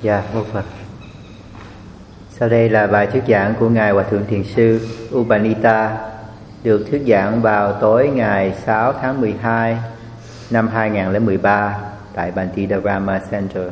Dạ, mô Phật. Sau đây là bài thuyết giảng của Ngài Hòa Thượng Thiền sư U Panita, được thuyết giảng vào tối ngày 6 tháng 12 năm 2013 tại Bantidharma Center.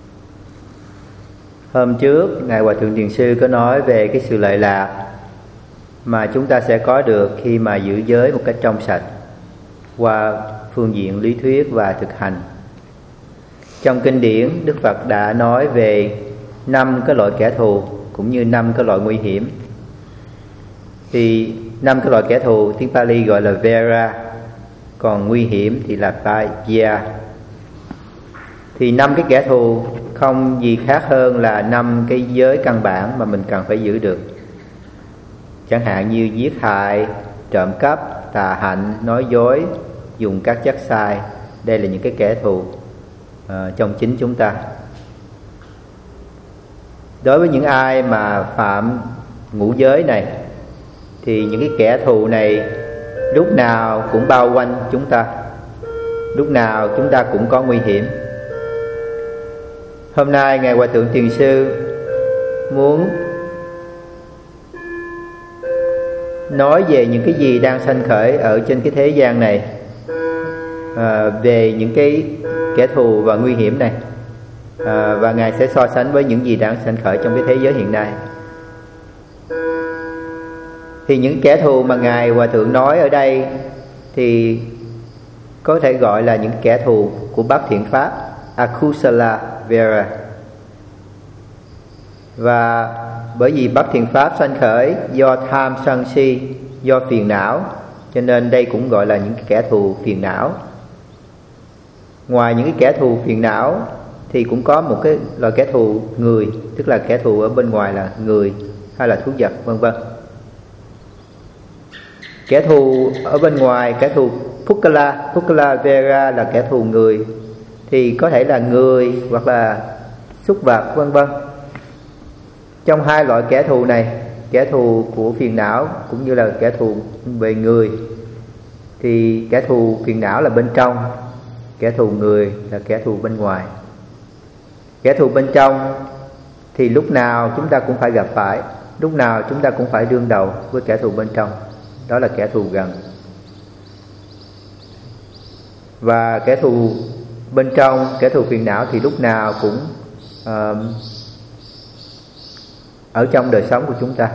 Hôm trước, Ngài Hòa Thượng Thiền sư có nói về cái sự lợi lạc mà chúng ta sẽ có được khi mà giữ giới một cách trong sạch qua phương diện lý thuyết và thực hành. Trong kinh điển, Đức Phật đã nói về 5 cái loại kẻ thù cũng như 5 cái loại nguy hiểm. Thì 5 cái loại kẻ thù tiếng Pali gọi là Vera, còn nguy hiểm thì là Paya. Thì 5 cái kẻ thù không gì khác hơn là 5 cái giới căn bản mà mình cần phải giữ được. Chẳng hạn như giết hại, trộm cắp, tà hạnh, nói dối, dùng các chất sai. Đây là những cái kẻ thù trong chính chúng ta. Đối với những ai mà phạm ngũ giới này thì những cái kẻ thù này lúc nào cũng bao quanh chúng ta, lúc nào chúng ta cũng có nguy hiểm. Hôm nay Ngài Hòa Thượng Thiền sư muốn nói về những cái gì đang sanh khởi ở trên cái thế gian này, về những cái kẻ thù và nguy hiểm này, và Ngài sẽ so sánh với những gì đang sanh khởi trong cái thế giới hiện nay. Thì những kẻ thù mà Ngài Hòa Thượng nói ở đây thì có thể gọi là những kẻ thù của bát thiện pháp, Akusala Vera. Và bởi vì bát thiện pháp sanh khởi do tham sân si, do phiền não, cho nên đây cũng gọi là những kẻ thù phiền não. Ngoài những cái kẻ thù phiền não thì cũng có một cái loại kẻ thù người, tức là kẻ thù ở bên ngoài là người hay là thú vật, vân vân. Kẻ thù ở bên ngoài, kẻ thù Pukala Vera là kẻ thù người, thì có thể là người hoặc là súc vật, vân vân. Trong hai loại kẻ thù này, kẻ thù của phiền não cũng như là kẻ thù về người, thì kẻ thù phiền não là bên trong, kẻ thù người là kẻ thù bên ngoài. Kẻ thù bên trong thì lúc nào chúng ta cũng phải gặp phải, lúc nào chúng ta cũng phải đương đầu với kẻ thù bên trong, đó là kẻ thù gần. Và kẻ thù bên trong, kẻ thù phiền não thì lúc nào cũng ở trong đời sống của chúng ta.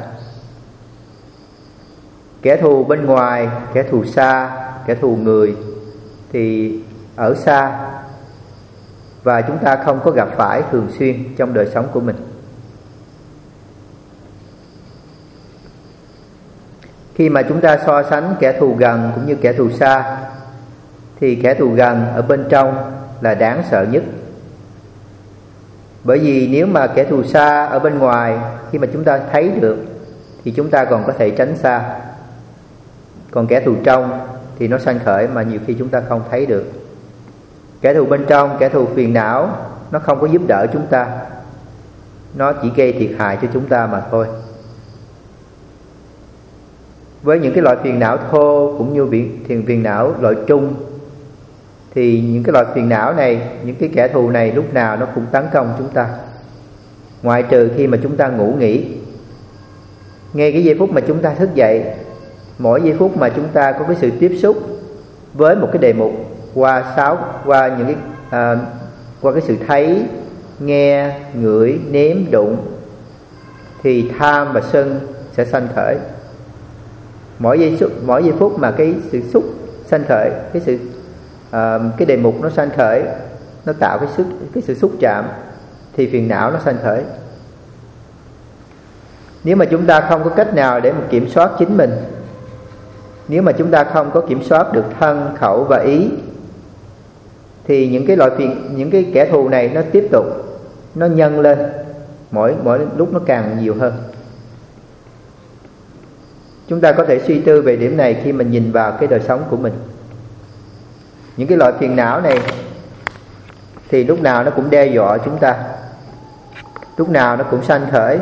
Kẻ thù bên ngoài, kẻ thù xa, kẻ thù người thì ở xa và chúng ta không có gặp phải thường xuyên trong đời sống của mình. Khi mà chúng ta so sánh kẻ thù gần cũng như kẻ thù xa thì kẻ thù gần ở bên trong là đáng sợ nhất. Bởi vì nếu mà kẻ thù xa ở bên ngoài, khi mà chúng ta thấy được thì chúng ta còn có thể tránh xa. Còn kẻ thù trong thì nó sanh khởi mà nhiều khi chúng ta không thấy được. Kẻ thù bên trong, kẻ thù phiền não, nó không có giúp đỡ chúng ta, nó chỉ gây thiệt hại cho chúng ta mà thôi. Với những cái loại phiền não thô cũng như phiền não loại trung, thì những cái loại phiền não này, những cái kẻ thù này lúc nào nó cũng tấn công chúng ta, ngoại trừ khi mà chúng ta ngủ nghỉ. Ngay cái giây phút mà chúng ta thức dậy, mỗi giây phút mà chúng ta có cái sự tiếp xúc với một cái đề mục qua những cái qua cái sự thấy, nghe, ngửi, nếm, đụng, thì tham và sân sẽ sanh khởi. Mỗi giây phút mà cái sự xúc sanh khởi, cái đề mục nó sanh khởi, nó tạo cái sự xúc chạm, thì phiền não nó sanh khởi. Nếu mà chúng ta không có cách nào để mà kiểm soát chính mình, nếu mà chúng ta không có kiểm soát được thân, khẩu và ý, thì những cái kẻ thù này nó tiếp tục nó nhân lên, mỗi lúc nó càng nhiều hơn. Chúng ta có thể suy tư về điểm này khi mình nhìn vào cái đời sống của mình. Những cái loại phiền não này thì lúc nào nó cũng đe dọa chúng ta, lúc nào nó cũng sanh khởi.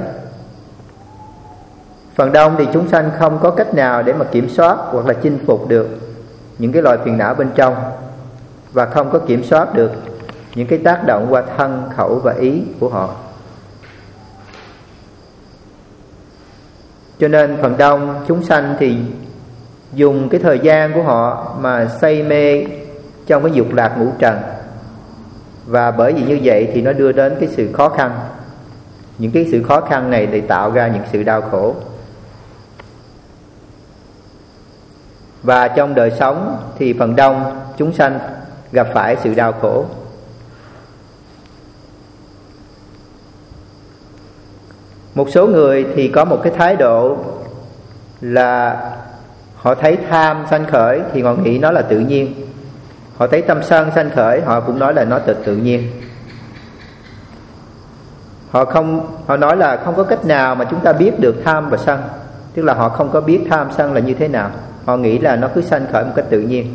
Phần đông thì chúng sanh không có cách nào để mà kiểm soát hoặc là chinh phục được những cái loại phiền não bên trong, và không có kiểm soát được những cái tác động qua thân, khẩu và ý của họ. Cho nên phần đông chúng sanh thì dùng cái thời gian của họ mà say mê trong cái dục lạc ngũ trần. Và bởi vì như vậy thì nó đưa đến cái sự khó khăn. Những cái sự khó khăn này thì tạo ra những sự đau khổ. Và trong đời sống thì phần đông chúng sanh gặp phải sự đau khổ. Một số người thì có một cái thái độ là họ thấy tham sanh khởi thì họ nghĩ nó là tự nhiên. Họ thấy tâm sân sanh khởi, họ cũng nói là nó tự nhiên. Họ nói là không có cách nào mà chúng ta biết được tham và sân. Tức là họ không có biết tham sân là như thế nào. Họ nghĩ là nó cứ sanh khởi một cách tự nhiên.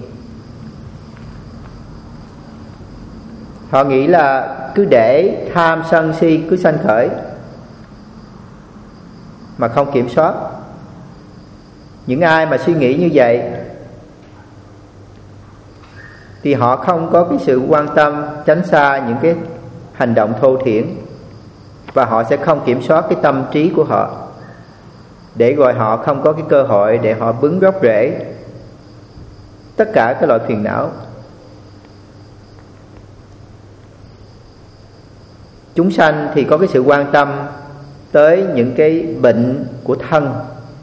Họ nghĩ là cứ để tham sân si cứ sanh khởi mà không kiểm soát. Những ai mà suy nghĩ như vậy thì họ không có cái sự quan tâm, tránh xa những cái hành động thô thiển. Và họ sẽ không kiểm soát cái tâm trí của họ, để rồi họ không có cái cơ hội để họ bứng gốc rễ tất cả các loại phiền não. Chúng sanh thì có cái sự quan tâm tới những cái bệnh của thân.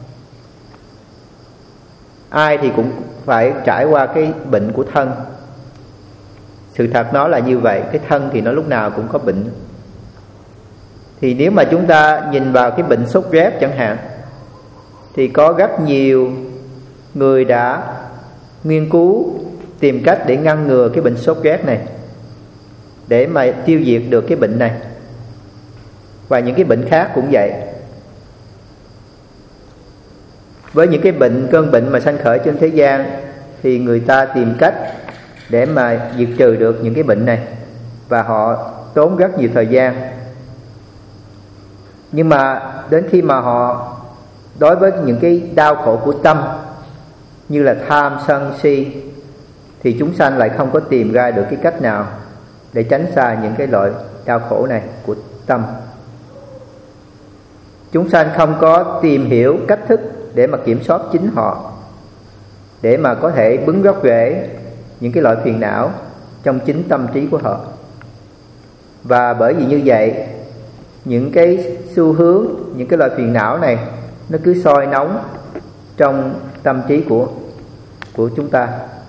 Ai thì cũng phải trải qua cái bệnh của thân. Sự thật nó là như vậy. Cái thân thì nó lúc nào cũng có bệnh. Thì nếu mà chúng ta nhìn vào cái bệnh sốt rét chẳng hạn, thì có rất nhiều người đã nghiên cứu tìm cách để ngăn ngừa cái bệnh sốt rét này, để mà tiêu diệt được cái bệnh này. Và những cái bệnh khác cũng vậy. Với những cái cơn bệnh mà sanh khởi trên thế gian thì người ta tìm cách để mà diệt trừ được những cái bệnh này, và họ tốn rất nhiều thời gian. Nhưng mà đến khi mà họ đối với những cái đau khổ của tâm như là tham sân si thì chúng sanh lại không có tìm ra được cái cách nào để tránh xa những cái loại đau khổ này của tâm. Chúng sanh không có tìm hiểu cách thức để mà kiểm soát chính họ, để mà có thể bứng gốc rễ những cái loại phiền não trong chính tâm trí của họ. Và bởi vì như vậy, những cái xu hướng, những cái loại phiền não này nó cứ soi nóng trong tâm trí của chúng ta.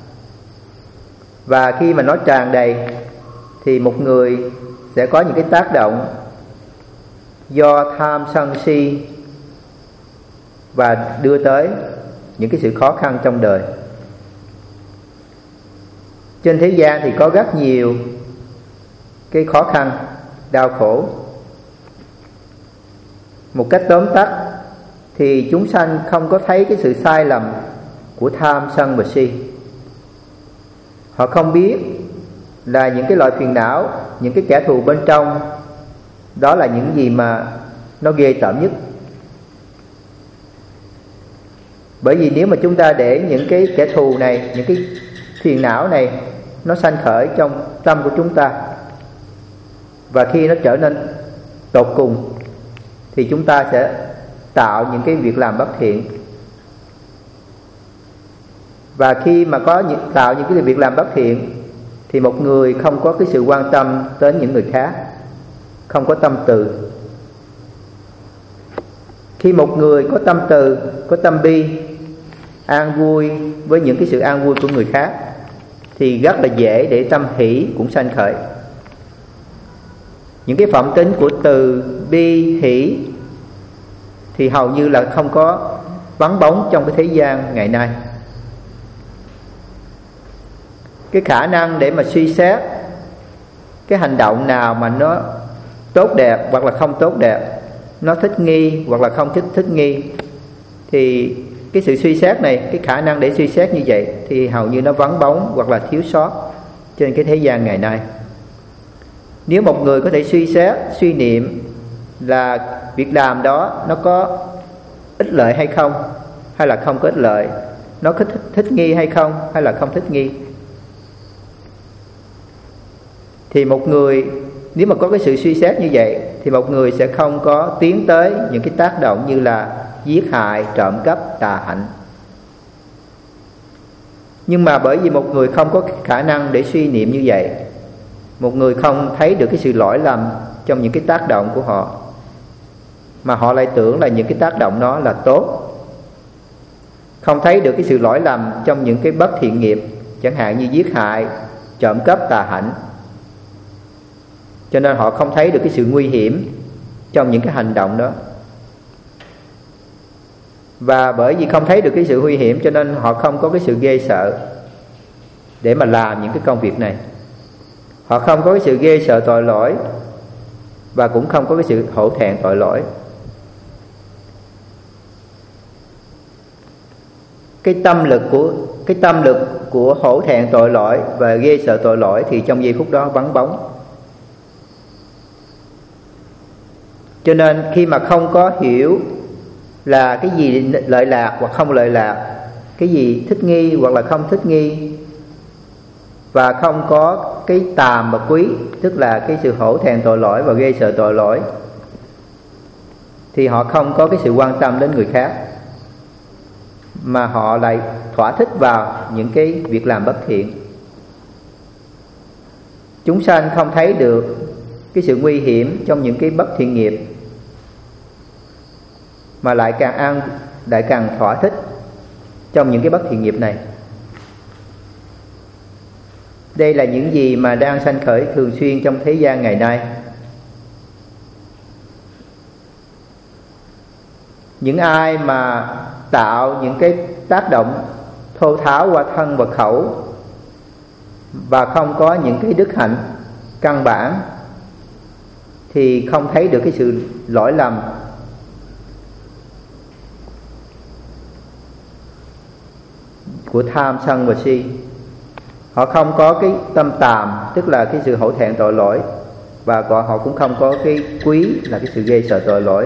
Và khi mà nó tràn đầy thì một người sẽ có những cái tác động do tham sân si và đưa tới những cái sự khó khăn trong đời. Trên thế gian thì có rất nhiều cái khó khăn, đau khổ. Một cách tóm tắt thì chúng sanh không có thấy cái sự sai lầm của tham sân và si. Họ không biết là những cái loại phiền não, những cái kẻ thù bên trong đó là những gì mà nó ghê tởm nhất. Bởi vì nếu mà chúng ta để những cái kẻ thù này, những cái phiền não này nó sanh khởi trong tâm của chúng ta, và khi nó trở nên tột cùng thì chúng ta sẽ tạo những cái việc làm bất thiện. Và khi mà tạo những cái việc làm bất thiện thì một người không có cái sự quan tâm đến những người khác, không có tâm từ. Khi một người có tâm từ, có tâm bi, an vui với những cái sự an vui của người khác thì rất là dễ để tâm hỷ cũng sanh khởi. Những cái phẩm tính của từ, bi, hỷ thì hầu như là không có vắng bóng trong cái thế gian ngày nay. Cái khả năng để mà suy xét cái hành động nào mà nó tốt đẹp hoặc là không tốt đẹp, nó thích nghi hoặc là không thích nghi, thì cái sự suy xét này, cái khả năng để suy xét như vậy thì hầu như nó vắng bóng hoặc là thiếu sót trên cái thế gian ngày nay. Nếu một người có thể suy xét, suy niệm là việc làm đó nó có ích lợi hay không, hay là không có ích lợi, nó có thích nghi hay không, hay là không thích nghi, thì một người nếu mà có cái sự suy xét như vậy thì một người sẽ không có tiến tới những cái tác động như là giết hại, trộm cắp, tà hạnh. Nhưng mà bởi vì một người không có khả năng để suy niệm như vậy, một người không thấy được cái sự lỗi lầm trong những cái tác động của họ, mà họ lại tưởng là những cái tác động đó là tốt, không thấy được cái sự lỗi lầm trong những cái bất thiện nghiệp, chẳng hạn như giết hại, trộm cắp, tà hạnh, cho nên họ không thấy được cái sự nguy hiểm trong những cái hành động đó. Và bởi vì không thấy được cái sự nguy hiểm cho nên họ không có cái sự ghê sợ để mà làm những cái công việc này. Họ không có cái sự ghê sợ tội lỗi, và cũng không có cái sự hổ thẹn tội lỗi. Cái tâm lực của hổ thẹn tội lỗi và ghê sợ tội lỗi thì trong giây phút đó vắng bóng. Cho nên khi mà không có hiểu là cái gì lợi lạc hoặc không lợi lạc, cái gì thích nghi hoặc là không thích nghi, và không có cái tàm và quý, tức là cái sự hổ thẹn tội lỗi và ghê sợ tội lỗi, thì họ không có cái sự quan tâm đến người khác, mà họ lại thỏa thích vào những cái việc làm bất thiện. Chúng sanh không thấy được cái sự nguy hiểm trong những cái bất thiện nghiệp, mà lại càng thỏa thích trong những cái bất thiện nghiệp này. Đây là những gì mà đang sanh khởi thường xuyên trong thế gian ngày nay. Những ai mà tạo những cái tác động thô tháo qua thân và khẩu, và không có những cái đức hạnh căn bản, thì không thấy được cái sự lỗi lầm của tham, sân và si. Họ không có cái tâm tàm, tức là cái sự hổ thẹn tội lỗi, và họ cũng không có cái quý, là cái sự ghê sợ tội lỗi.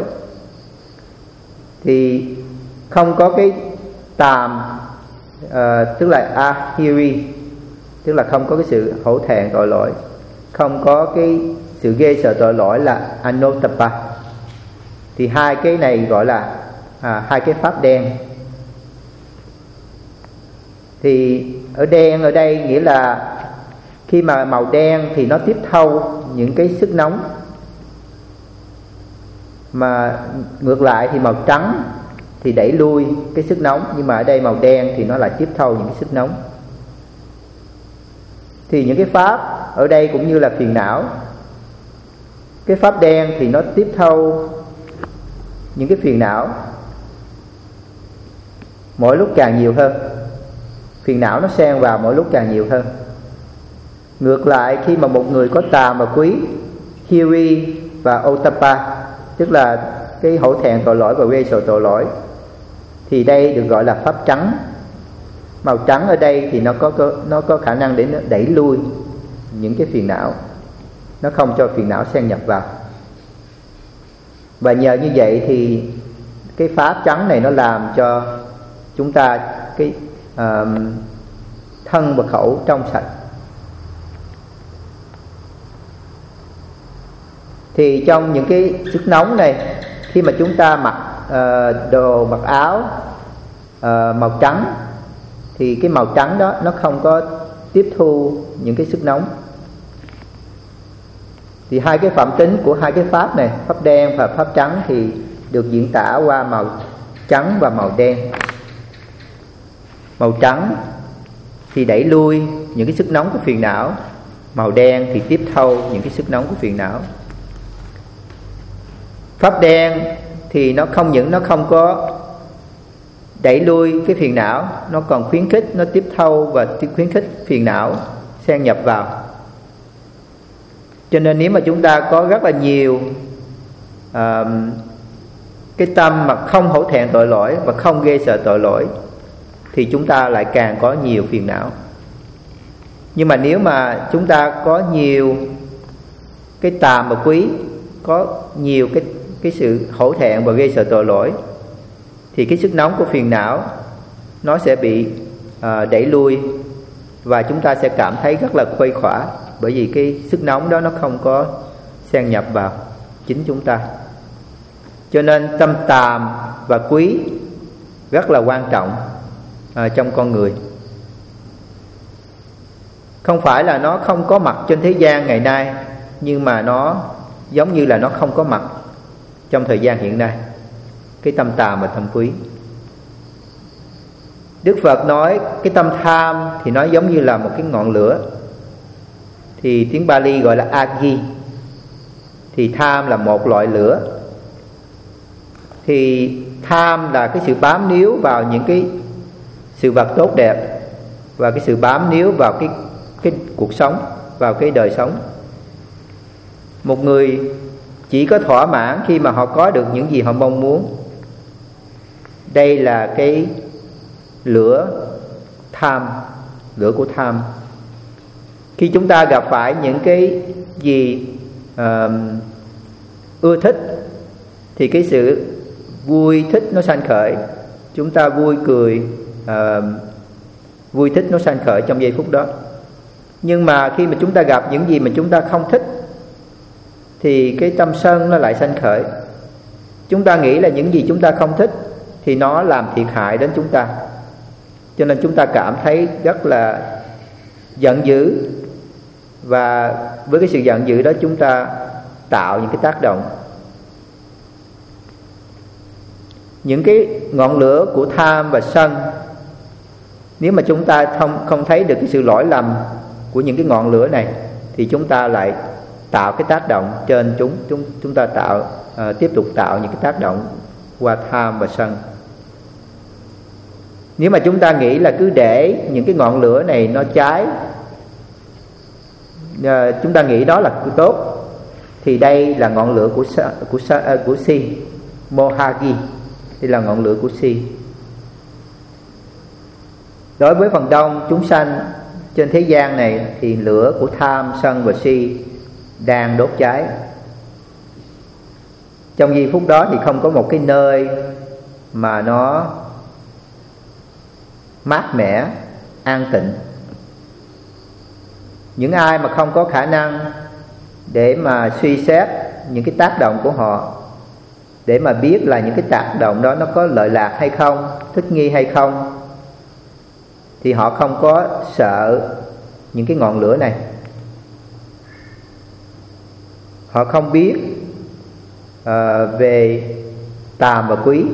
Thì không có cái tàm, tức là ahiri, tức là không có cái sự hổ thẹn tội lỗi, không có cái sự ghê sợ tội lỗi là anottappa. Thì hai cái này gọi là hai cái pháp đen. Thì đen ở đây nghĩa là khi mà màu đen thì nó tiếp thâu những cái sức nóng, mà ngược lại thì màu trắng thì đẩy lui cái sức nóng. Nhưng mà ở đây màu đen thì nó lại tiếp thâu những cái sức nóng. Thì những cái pháp ở đây cũng như là phiền não. Cái pháp đen thì nó tiếp thâu những cái phiền não mỗi lúc càng nhiều hơn. Phiền não nó xen vào mỗi lúc càng nhiều hơn. Ngược lại, khi mà một người có tàm và quý, hiri và ottappa, tức là cái hổ thẹn tội lỗi và ghê sợ tội lỗi, thì đây được gọi là pháp trắng. Màu trắng ở đây thì nó có khả năng để nó đẩy lui những cái phiền não, nó không cho phiền não xen nhập vào. Và nhờ như vậy thì cái pháp trắng này nó làm cho chúng ta cái thân và khẩu trong sạch. Thì trong những cái sức nóng này, khi mà chúng ta mặc mặc áo màu trắng, thì cái màu trắng đó nó không có tiếp thu những cái sức nóng. Thì hai cái phạm tính của hai cái pháp này, pháp đen và pháp trắng, thì được diễn tả qua màu trắng và màu đen. Màu trắng thì đẩy lui những cái sức nóng của phiền não, màu đen thì tiếp thâu những cái sức nóng của phiền não. Pháp đen thì nó không có đẩy lui cái phiền não, nó còn khuyến khích, nó tiếp thâu và khuyến khích phiền não xen nhập vào. Cho nên nếu mà chúng ta có rất là nhiều cái tâm mà không hổ thẹn tội lỗi và không ghê sợ tội lỗi, thì chúng ta lại càng có nhiều phiền não. Nhưng mà nếu mà chúng ta có nhiều cái tàm và quý, có nhiều cái sự hổ thẹn và gây sợ tội lỗi, thì cái sức nóng của phiền não nó sẽ bị đẩy lui, và chúng ta sẽ cảm thấy rất là khuây khỏa, bởi vì cái sức nóng đó nó không có xen nhập vào chính chúng ta. Cho nên tâm tàm và quý rất là quan trọng trong con người. Không phải là nó không có mặt trên thế gian ngày nay, nhưng mà nó giống như là nó không có mặt trong thời gian hiện nay, cái tâm tàm và tâm quý. Đức Phật nói cái tâm tham thì nó giống như là một cái ngọn lửa, thì tiếng Pali gọi là agi. Thì tham là một loại lửa. Thì tham là cái sự bám níu vào những cái sự vật tốt đẹp, và cái sự bám níu vào cái cuộc sống, vào cái đời sống. Một người chỉ có thỏa mãn khi mà họ có được những gì họ mong muốn. Đây là cái lửa tham, lửa của tham. Khi chúng ta gặp phải những cái gì ưa thích thì cái sự vui thích nó sanh khởi. Chúng ta vui cười, vui thích nó sanh khởi trong giây phút đó. Nhưng mà khi mà chúng ta gặp những gì mà chúng ta không thích thì cái tâm sân nó lại sanh khởi. Chúng ta nghĩ là những gì chúng ta không thích thì nó làm thiệt hại đến chúng ta, cho nên chúng ta cảm thấy rất là giận dữ. Và với cái sự giận dữ đó chúng ta tạo những cái tác động. Những cái ngọn lửa của tham và sân, nếu mà chúng ta không thấy được cái sự lỗi lầm của những cái ngọn lửa này thì chúng ta lại tạo cái tác động trên chúng ta tiếp tục tạo những cái tác động qua tham và sân. Nếu mà chúng ta nghĩ là cứ để những cái ngọn lửa này nó cháy, chúng ta nghĩ đó là tốt, thì đây là ngọn lửa của si, mohagi. Đây là ngọn lửa của si. Đối với phần đông chúng sanh trên thế gian này thì lửa của tham, sân và si đang đốt cháy. Trong giây phút đó thì không có một cái nơi mà nó mát mẻ, an tịnh. Những ai mà không có khả năng để mà suy xét những cái tác động của họ, để mà biết là những cái tác động đó nó có lợi lạc hay không, thích nghi hay không, thì họ không có sợ những cái ngọn lửa này. Họ không biết về tàm và quý,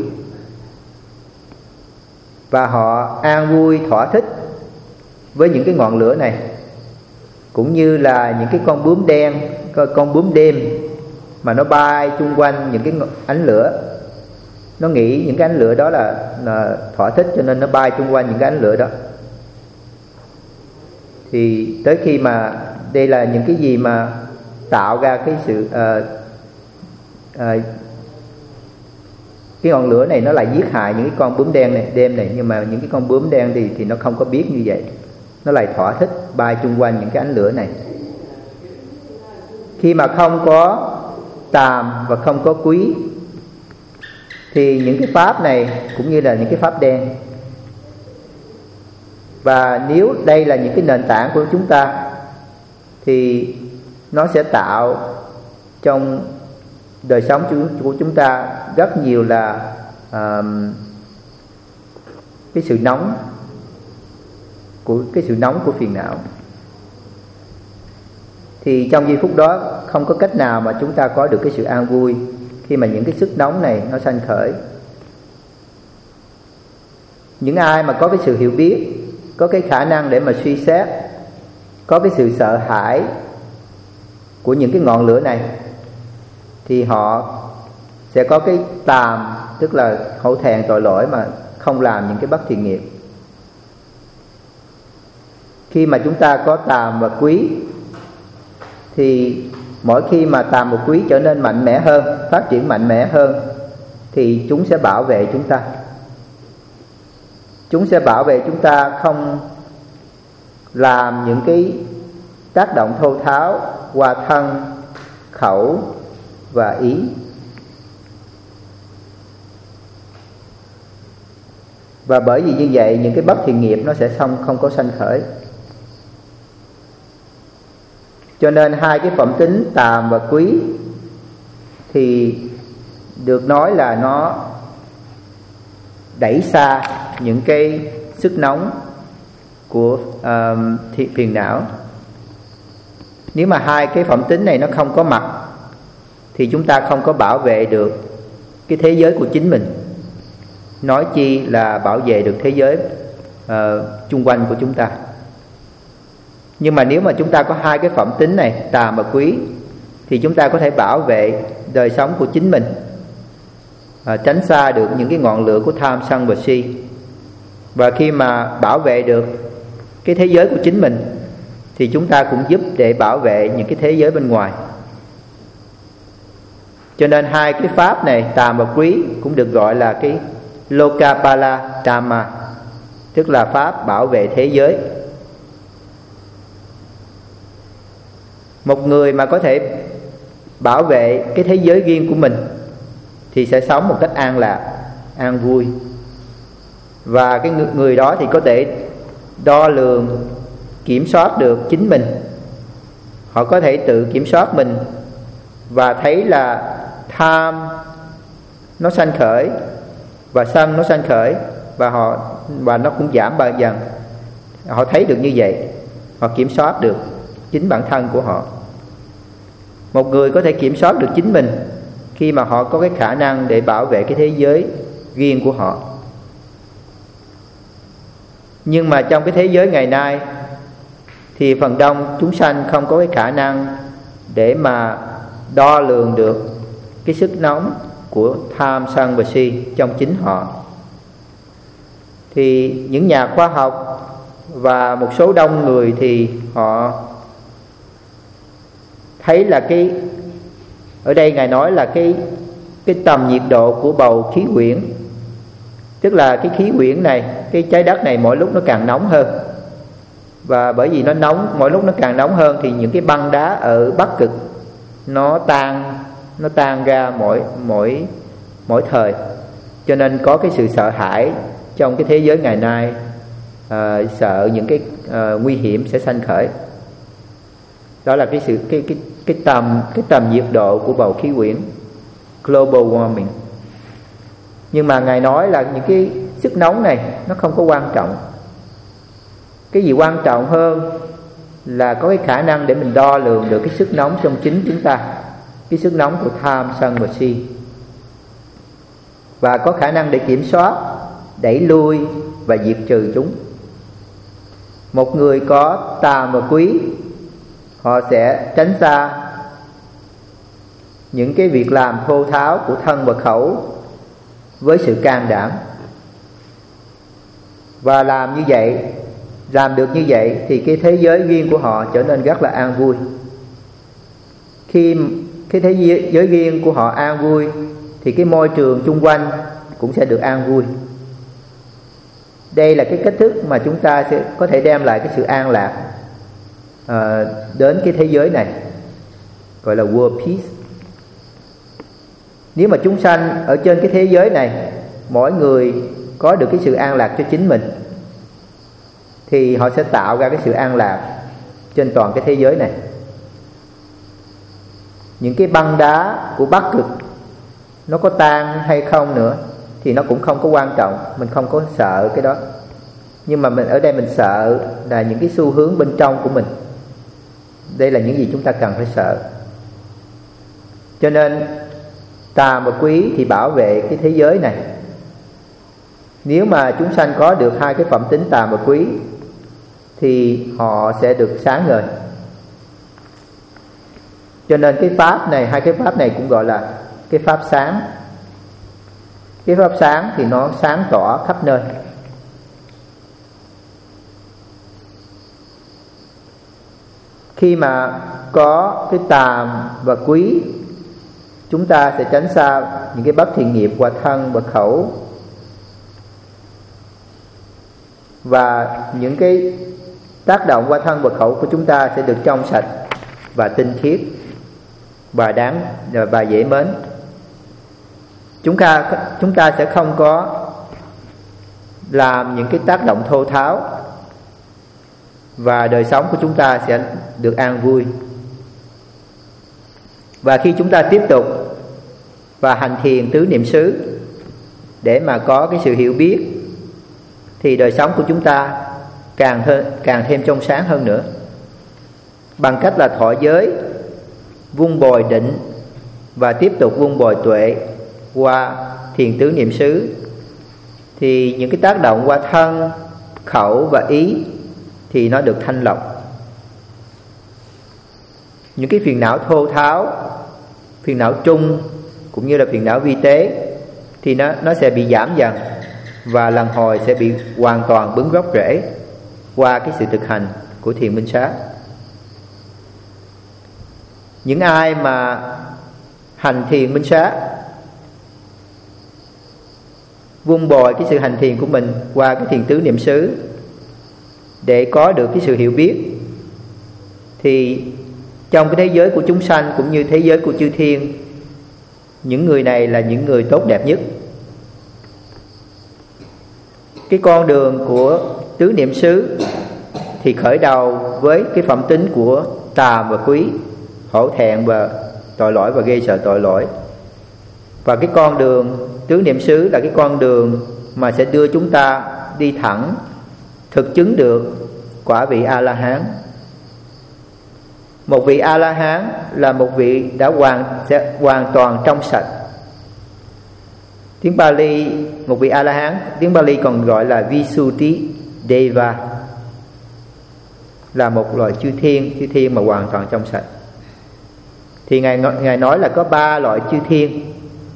và họ an vui thỏa thích với những cái ngọn lửa này. Cũng như là những cái con bướm đen, con bướm đêm mà nó bay chung quanh những cái ánh lửa. Nó nghĩ những cái ánh lửa đó là thỏa thích, cho nên nó bay chung quanh những cái ánh lửa đó. Thì tới khi mà đây là những cái gì mà tạo ra cái sự cái ngọn lửa này nó lại giết hại những cái con bướm đen này, đêm này. Nhưng mà những cái con bướm đen thì nó không có biết như vậy, nó lại thỏa thích bay chung quanh những cái ánh lửa này. Khi mà không có tàm và không có quý thì những cái pháp này cũng như là những cái pháp đen. Và nếu đây là những cái nền tảng của chúng ta thì nó sẽ tạo trong đời sống của chúng ta rất nhiều là cái sự nóng của phiền não. Thì trong giây phút đó không có cách nào mà chúng ta có được cái sự an vui khi mà những cái sức nóng này nó sanh khởi. Những ai mà có cái sự hiểu biết, có cái khả năng để mà suy xét, có cái sự sợ hãi của những cái ngọn lửa này, thì họ sẽ có cái tàm, tức là hổ thẹn tội lỗi mà không làm những cái bất thiện nghiệp. Khi mà chúng ta có tàm và quý thì mỗi khi mà tàm và quý trở nên mạnh mẽ hơn, phát triển mạnh mẽ hơn, thì chúng sẽ bảo vệ chúng ta. Chúng sẽ bảo vệ chúng ta không làm những cái tác động thô tháo qua thân, khẩu và ý. Và bởi vì như vậy những cái bất thiện nghiệp nó sẽ không có sanh khởi. Cho nên hai cái phẩm tính tàm và quý thì được nói là nó đẩy xa những cái sức nóng của phiền não. Nếu mà hai cái phẩm tính này nó không có mặt thì chúng ta không có bảo vệ được cái thế giới của chính mình, nói chi là bảo vệ được thế giới chung quanh của chúng ta. Nhưng mà nếu mà chúng ta có hai cái phẩm tính này, tàm và quý, thì chúng ta có thể bảo vệ đời sống của chính mình, tránh xa được những cái ngọn lửa của tham sân và si. Và khi mà bảo vệ được cái thế giới của chính mình thì chúng ta cũng giúp để bảo vệ những cái thế giới bên ngoài. Cho nên hai cái pháp này, tàm và quý, cũng được gọi là cái Lokapala Dhamma, tức là pháp bảo vệ thế giới. Một người mà có thể bảo vệ cái thế giới riêng của mình thì sẽ sống một cách an lạc, an vui. Và cái người đó thì có thể đo lường, kiểm soát được chính mình. Họ có thể tự kiểm soát mình và thấy là tham nó sanh khởi và sân nó sanh khởi, và nó cũng giảm dần. Họ thấy được như vậy, họ kiểm soát được chính bản thân của họ. Một người có thể kiểm soát được chính mình khi mà họ có cái khả năng để bảo vệ cái thế giới riêng của họ. Nhưng mà trong cái thế giới ngày nay thì phần đông chúng sanh không có cái khả năng để mà đo lường được cái sức nóng của tham sân và si trong chính họ. Thì những nhà khoa học và một số đông người thì họ thấy là ở đây Ngài nói là cái tầm nhiệt độ của bầu khí quyển, tức là cái khí quyển này, cái trái đất này mỗi lúc nó càng nóng hơn. Và bởi vì nó nóng, mỗi lúc nó càng nóng hơn thì những cái băng đá ở Bắc Cực nó tan ra mỗi thời. Cho nên có cái sự sợ hãi trong cái thế giới ngày nay, sợ những cái nguy hiểm sẽ sanh khởi. Đó là cái tầm nhiệt độ của bầu khí quyển, global warming. Nhưng mà Ngài nói là những cái sức nóng này nó không có quan trọng. Cái gì quan trọng hơn là có cái khả năng để mình đo lường được cái sức nóng trong chính chúng ta, cái sức nóng của tham sân và si, và có khả năng để kiểm soát, đẩy lui và diệt trừ chúng. Một người có tàm và quý, họ sẽ tránh xa những cái việc làm thô tháo của thân và khẩu với sự can đảm. Và làm được như vậy thì cái thế giới riêng của họ trở nên rất là an vui. Khi cái thế giới riêng của họ an vui thì cái môi trường chung quanh cũng sẽ được an vui. Đây là cái cách thức mà chúng ta sẽ có thể đem lại cái sự an lạc đến cái thế giới này, gọi là world peace. Nếu mà chúng sanh ở trên cái thế giới này, mỗi người có được cái sự an lạc cho chính mình, thì họ sẽ tạo ra cái sự an lạc trên toàn cái thế giới này. Những cái băng đá của Bắc Cực nó có tan hay không nữa thì nó cũng không có quan trọng, mình không có sợ cái đó. Nhưng mà ở đây mình sợ là những cái xu hướng bên trong của mình. Đây là những gì chúng ta cần phải sợ. Cho nên tàm và quý thì bảo vệ cái thế giới này. Nếu mà chúng sanh có được hai cái phẩm tính tàm và quý thì họ sẽ được sáng ngời. Cho nên cái pháp này, hai cái pháp này cũng gọi là cái pháp sáng. Cái pháp sáng thì nó sáng tỏ khắp nơi. Khi mà có cái tàm và quý, chúng ta sẽ tránh xa những cái bất thiện nghiệp qua thân và khẩu, và những cái tác động qua thân và khẩu của chúng ta sẽ được trong sạch và tinh khiết và dễ mến. Chúng ta sẽ không có làm những cái tác động thô tháo, và đời sống của chúng ta sẽ được an vui. Và khi chúng ta tiếp tục và hành thiền tứ niệm xứ để mà có cái sự hiểu biết, thì đời sống của chúng ta càng thêm trong sáng hơn nữa. Bằng cách là thọ giới, vun bồi định và tiếp tục vun bồi tuệ qua thiền tứ niệm xứ, thì những cái tác động qua thân, khẩu và ý thì nó được thanh lọc. Những cái phiền não thô tháo, phiền não trung cũng như là phiền não vi tế thì nó sẽ bị giảm dần, và lần hồi sẽ bị hoàn toàn bứng gốc rễ qua cái sự thực hành của thiền minh sát. Những ai mà hành thiền minh sát, vun bồi cái sự hành thiền của mình qua cái thiền tứ niệm xứ để có được cái sự hiểu biết, thì trong cái thế giới của chúng sanh cũng như thế giới của chư thiên, những người này là những người tốt đẹp nhất. Cái con đường của tứ niệm xứ thì khởi đầu với cái phẩm tính của tàm và quý, hổ thẹn và tội lỗi và ghê sợ tội lỗi. Và cái con đường tứ niệm xứ là cái con đường mà sẽ đưa chúng ta đi thẳng, thực chứng được quả vị A-la-hán. Một vị A-la-hán là một vị sẽ hoàn toàn trong sạch. Tiếng Pali, một vị A-la-hán, tiếng Pali còn gọi là Visuddhi Deva, là một loài chư thiên mà hoàn toàn trong sạch. Thì Ngài nói là có 3 loại chư thiên.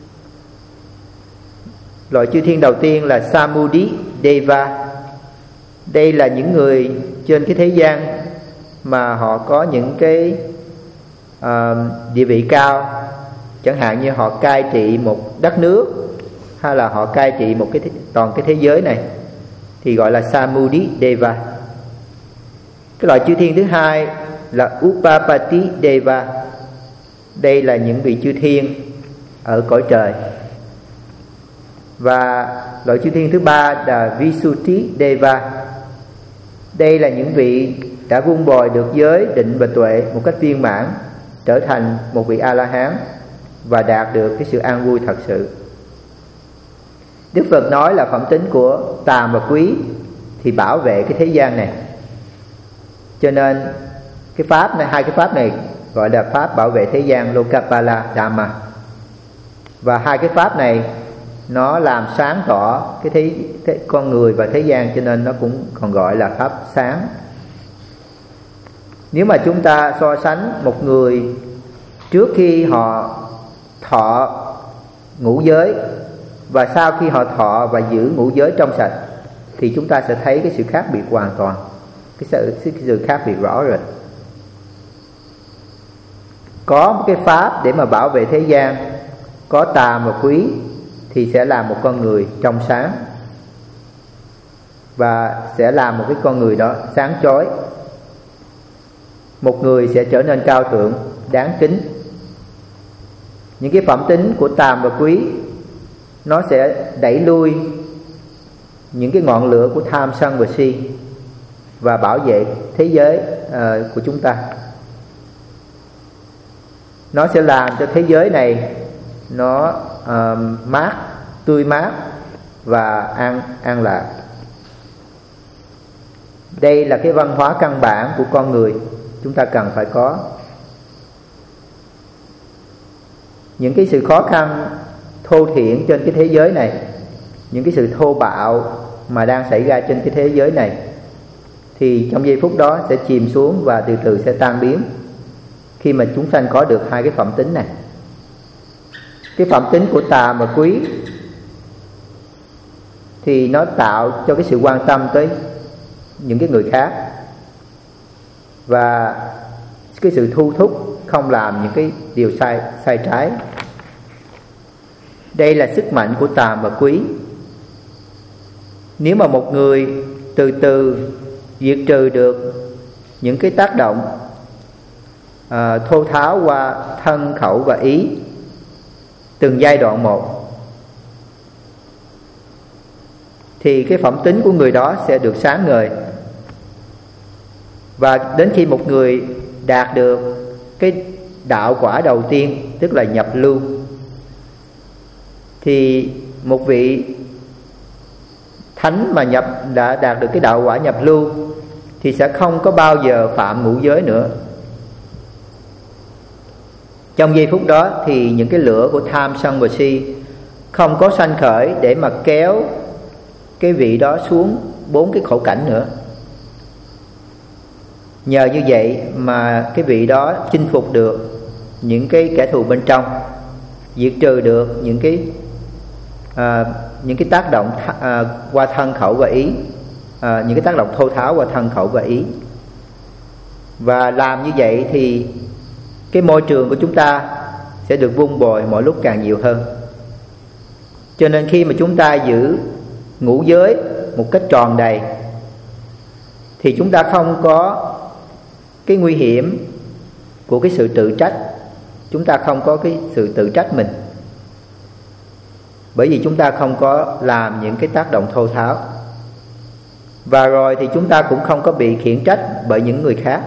Loại chư thiên đầu tiên là Samudhi Deva. Đây là những người trên cái thế gian mà họ có những cái địa vị cao, chẳng hạn như họ cai trị một đất nước, hay là họ cai trị một toàn cái thế giới này, thì gọi là Samudhi Deva. Cái loại chư thiên thứ hai là Upapati Deva. Đây là những vị chư thiên ở cõi trời. Và loại chư thiên thứ ba là Visuddhi Deva. Đây là những vị đã vun bồi được giới, định và tuệ một cách viên mãn, trở thành một vị A-la-hán và đạt được cái sự an vui thật sự. Đức Phật nói là phẩm tính của tàm và quý thì bảo vệ cái thế gian này. Cho nên cái pháp này, hai cái pháp này gọi là pháp bảo vệ thế gian, Lokapala Dhamma. Và hai cái pháp này nó làm sáng tỏ cái con người và thế gian, cho nên nó cũng còn gọi là pháp sáng. Nếu mà chúng ta so sánh một người trước khi họ thọ ngũ giới và sau khi họ thọ và giữ ngũ giới trong sạch, thì chúng ta sẽ thấy cái sự khác biệt hoàn toàn, cái sự khác biệt rõ rệt. Có một cái pháp để mà bảo vệ thế gian, có tàm và quý, thì sẽ làm một con người trong sáng, và sẽ làm một cái con người đó sáng chói. Một người sẽ trở nên cao thượng, đáng kính. Những cái phẩm tính của tàm và quý nó sẽ đẩy lui những cái ngọn lửa của tham sân và si, và bảo vệ thế giới của chúng ta. Nó sẽ làm cho thế giới này nó mát, tươi mát và an lạc. Đây là cái văn hóa căn bản của con người chúng ta cần phải có. Những cái sự khó khăn thô thiển trên cái thế giới này, những cái sự thô bạo mà đang xảy ra trên cái thế giới này, thì trong giây phút đó sẽ chìm xuống và từ từ sẽ tan biến khi mà chúng sanh có được hai cái phẩm tính này. Cái phẩm tính của tàm và quý thì nó tạo cho cái sự quan tâm tới những cái người khác, và cái sự thu thúc không làm những cái điều sai trái. Đây là sức mạnh của tàm và quý. Nếu mà một người từ từ diệt trừ được những cái tác động thô tháo qua thân, khẩu và ý, từng giai đoạn một, thì cái phẩm tính của người đó sẽ được sáng ngời. Và đến khi một người đạt được cái đạo quả đầu tiên, tức là nhập lưu, thì một vị thánh mà đã đạt được cái đạo quả nhập lưu thì sẽ không có bao giờ phạm ngũ giới nữa. Trong giây phút đó thì những cái lửa của tham sân và si không có sanh khởi để mà kéo cái vị đó xuống 4 cái khổ cảnh nữa. Nhờ như vậy mà cái vị đó chinh phục được những cái kẻ thù bên trong, diệt trừ được những cái tác động qua thân khẩu và ý, những cái tác động thô tháo qua thân khẩu và ý. Và làm như vậy thì cái môi trường của chúng ta sẽ được vun bồi mỗi lúc càng nhiều hơn. Cho nên khi mà chúng ta giữ ngũ giới một cách tròn đầy thì chúng ta không có cái nguy hiểm của cái sự tự trách. Chúng ta không có cái sự tự trách mình, bởi vì chúng ta không có làm những cái tác động thô tháo. Và rồi thì chúng ta cũng không có bị khiển trách bởi những người khác.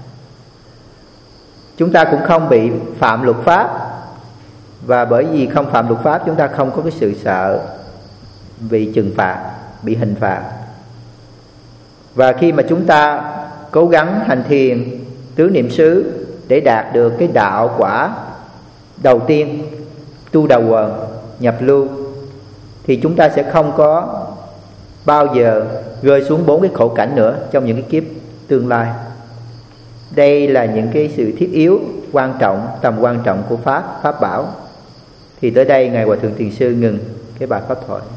Chúng ta cũng không bị phạm luật pháp. Và bởi vì không phạm luật pháp, chúng ta không có cái sự sợ bị trừng phạt, bị hình phạt. Và khi mà chúng ta cố gắng hành thiền tứ niệm xứ để đạt được cái đạo quả đầu tiên, tu đà quần, nhập lưu, thì chúng ta sẽ không có bao giờ rơi xuống 4 cái khổ cảnh nữa trong những cái kiếp tương lai. Đây là những cái sự thiết yếu, quan trọng, tầm quan trọng của Pháp bảo. Thì tới đây Ngài Hòa Thượng Thiền Sư ngừng cái bài pháp thoại.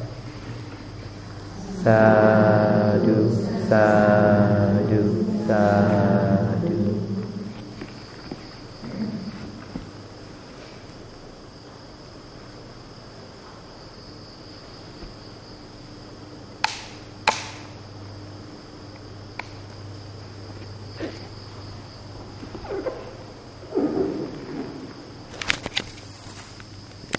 Sa du, sa du, sa du.